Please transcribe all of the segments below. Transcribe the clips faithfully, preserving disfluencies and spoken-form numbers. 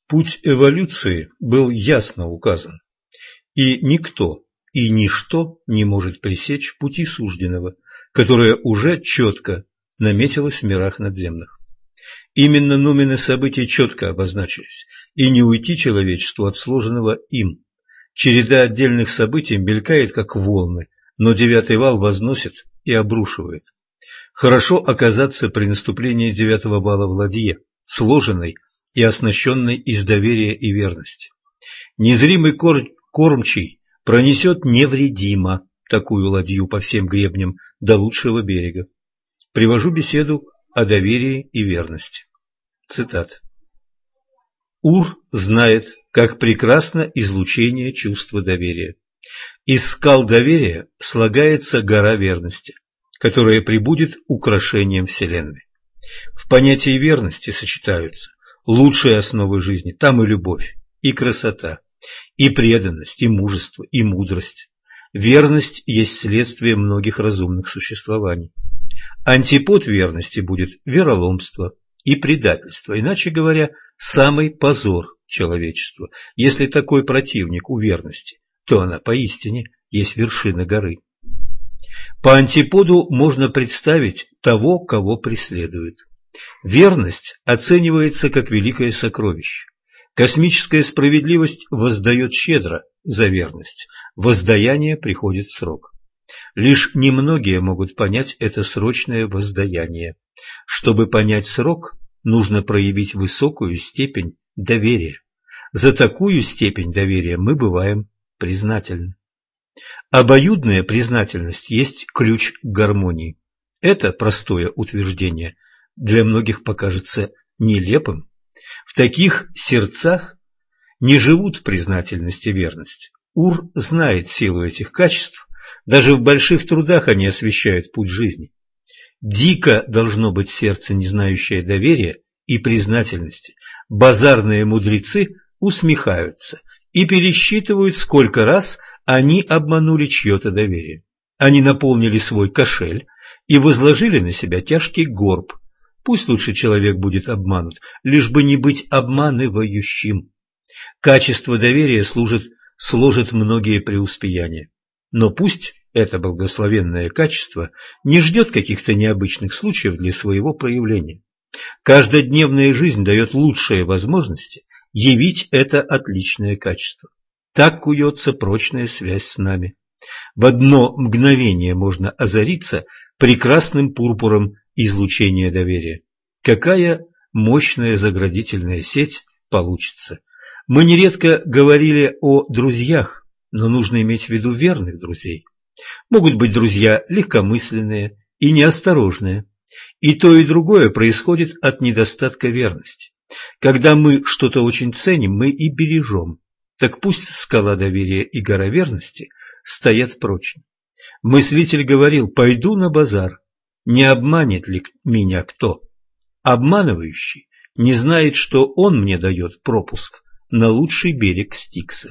Путь эволюции был ясно указан, и никто и ничто не может пресечь пути сужденного, которое уже четко наметилось в мирах надземных. Именно нумены событий четко обозначились, и не уйти человечеству от сложенного им. Череда отдельных событий мелькает, как волны, но девятый вал возносит и обрушивает. Хорошо оказаться при наступлении девятого вала в ладье, сложенной и оснащенной из доверия и верности. Незримый кор кормчий пронесет невредимо такую ладью по всем гребням до лучшего берега. Привожу беседу о доверии и верности. Цитат. Ур знает, как прекрасно излучение чувства доверия. Из скал доверия слагается гора верности, которая пребудет украшением Вселенной. В понятии верности сочетаются лучшие основы жизни, там и любовь, и красота, и преданность, и мужество, и мудрость. Верность есть следствие многих разумных существований. Антипод верности будет вероломство и предательство, иначе говоря, самый позор человечества. Если такой противник у верности, то она поистине есть вершина горы. По антиподу можно представить того, кого преследует. Верность оценивается как великое сокровище. Космическая справедливость воздает щедро за верность. Воздаяние приходит в срок. Лишь немногие могут понять это срочное воздаяние. Чтобы понять срок, нужно проявить высокую степень доверия. За такую степень доверия мы бываем признательны. Обоюдная признательность есть ключ к гармонии. Это простое утверждение для многих покажется нелепым. В таких сердцах не живут признательность и верность. Ур знает силу этих качеств, даже в больших трудах они освещают путь жизни. Дико должно быть сердце, не знающее доверия и признательности. Базарные мудрецы усмехаются и пересчитывают, сколько раз они обманули чье-то доверие. Они наполнили свой кошель и возложили на себя тяжкий горб. Пусть лучше человек будет обманут, лишь бы не быть обманывающим. Качество доверия служит, сложит многие преуспеяния. Но пусть это благословенное качество не ждет каких-то необычных случаев для своего проявления. Каждодневная жизнь дает лучшие возможности явить это отличное качество. Так куется прочная связь с нами. В одно мгновение можно озариться прекрасным пурпуром излучения доверия. Какая мощная заградительная сеть получится. Мы нередко говорили о друзьях, но нужно иметь в виду верных друзей. Могут быть друзья легкомысленные и неосторожные. И то, и другое происходит от недостатка верности. Когда мы что-то очень ценим, мы и бережем. Так пусть скала доверия и гора верности стоят прочно. Мыслитель говорил: «Пойду на базар, не обманет ли меня кто?» Обманывающий не знает, что он мне дает пропуск на лучший берег Стикса.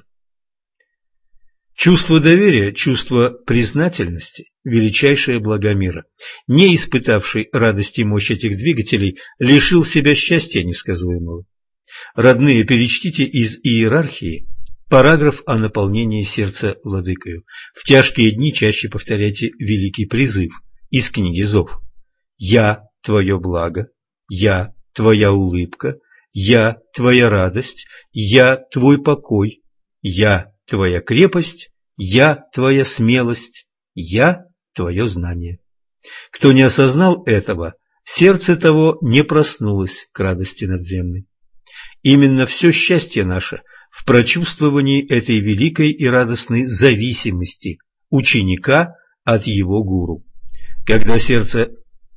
Чувство доверия, чувство признательности – величайшее благо мира. Не испытавший радости и мощь этих двигателей лишил себя счастья несказуемого. Родные, перечтите из иерархии параграф о наполнении сердца владыкою. В тяжкие дни чаще повторяйте великий призыв из книги Зов. «Я – твое благо, я – твоя улыбка, я – твоя радость, я – твой покой, я – твоя крепость, я – твоя смелость, я – твое знание». Кто не осознал этого, сердце того не проснулось к радости надземной. Именно все счастье наше в прочувствовании этой великой и радостной зависимости ученика от его гуру. Когда сердце...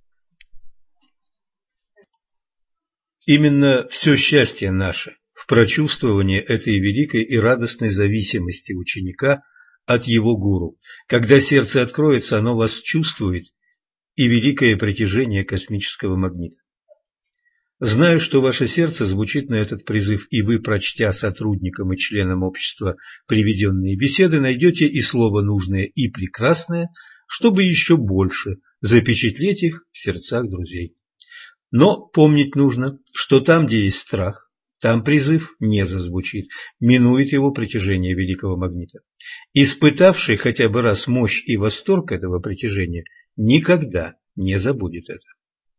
Именно все счастье наше в прочувствовании этой великой и радостной зависимости ученика от его гуру. Когда сердце откроется, оно вас чувствует и великое притяжение космического магнита. Знаю, что ваше сердце звучит на этот призыв, и вы, прочтя сотрудникам и членам общества приведенные беседы, найдете и слово нужное, и прекрасное, чтобы еще больше запечатлеть их в сердцах друзей. Но помнить нужно, что там, где есть страх, Там призыв не зазвучит, минует его притяжение великого магнита. Испытавший хотя бы раз мощь и восторг этого притяжения никогда не забудет это.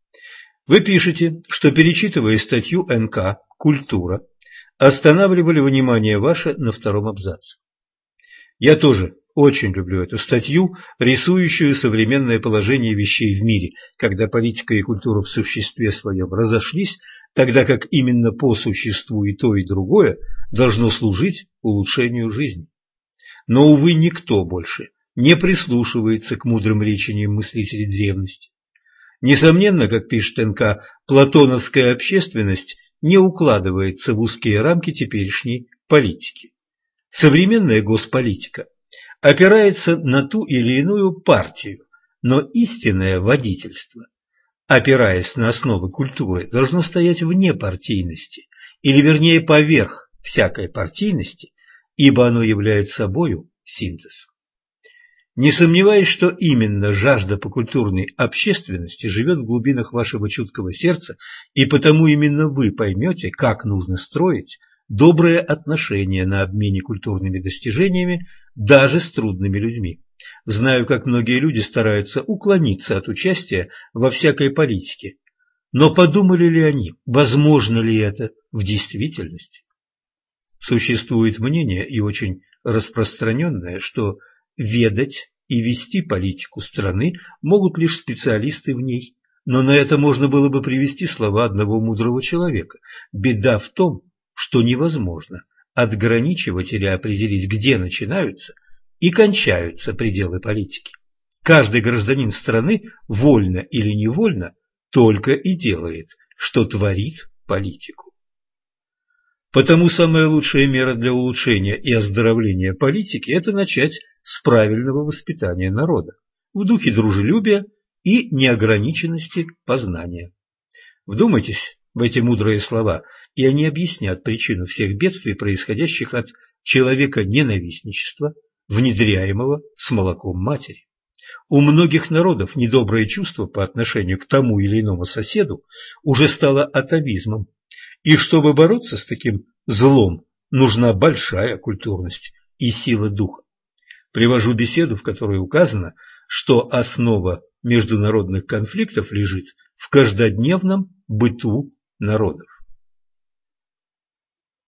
Вы пишете, что, перечитывая статью эн ка «Культура», останавливали внимание ваше на втором абзаце. Я тоже очень люблю эту статью, рисующую современное положение вещей в мире, когда политика и культура в существе своем разошлись, тогда как именно по существу и то, и другое должно служить улучшению жизни. Но, увы, никто больше не прислушивается к мудрым речениям мыслителей древности. Несомненно, как пишет эн ка, платоновская общественность не укладывается в узкие рамки теперешней политики. Современная госполитика опирается на ту или иную партию, но истинное водительство, опираясь на основы культуры, должно стоять вне партийности, или вернее поверх всякой партийности, ибо оно является собою синтез. Не сомневаюсь, что именно жажда по культурной общественности живет в глубинах вашего чуткого сердца, и потому именно вы поймете, как нужно строить добрые отношения на обмене культурными достижениями даже с трудными людьми. Знаю, как многие люди стараются уклониться от участия во всякой политике, но подумали ли они, возможно ли это в действительности? Существует мнение, и очень распространенное, что ведать и вести политику страны могут лишь специалисты в ней, но на это можно было бы привести слова одного мудрого человека. Беда в том, что невозможно отграничивать или определить, где начинаются и кончаются пределы политики. Каждый гражданин страны, вольно или невольно, только и делает, что творит политику. Потому самая лучшая мера для улучшения и оздоровления политики – это начать с правильного воспитания народа, в духе дружелюбия и неограниченности познания. Вдумайтесь в эти мудрые слова, и они объяснят причину всех бедствий, происходящих от человека-ненавистничества, внедряемого с молоком матери. У многих народов недоброе чувство по отношению к тому или иному соседу уже стало атавизмом, и чтобы бороться с таким злом, нужна большая культурность и сила духа. Привожу беседу, в которой указано, что основа международных конфликтов лежит в каждодневном быту народов.